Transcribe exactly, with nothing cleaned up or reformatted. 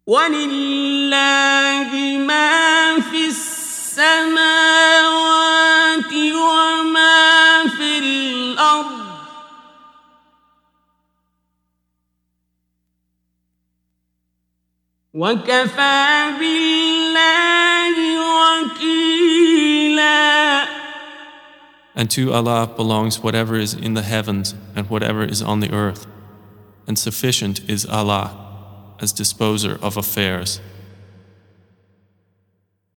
وَلِلَّهِ مَا فِي السَّمَاوَاتِ وَمَا فِي الْأَرْضِ ۚ وَكَفَىٰ بِاللَّهِ وَكِيلًا. And to Allah belongs whatever is in the heavens and whatever is on the earth, and sufficient is Allah as disposer of affairs.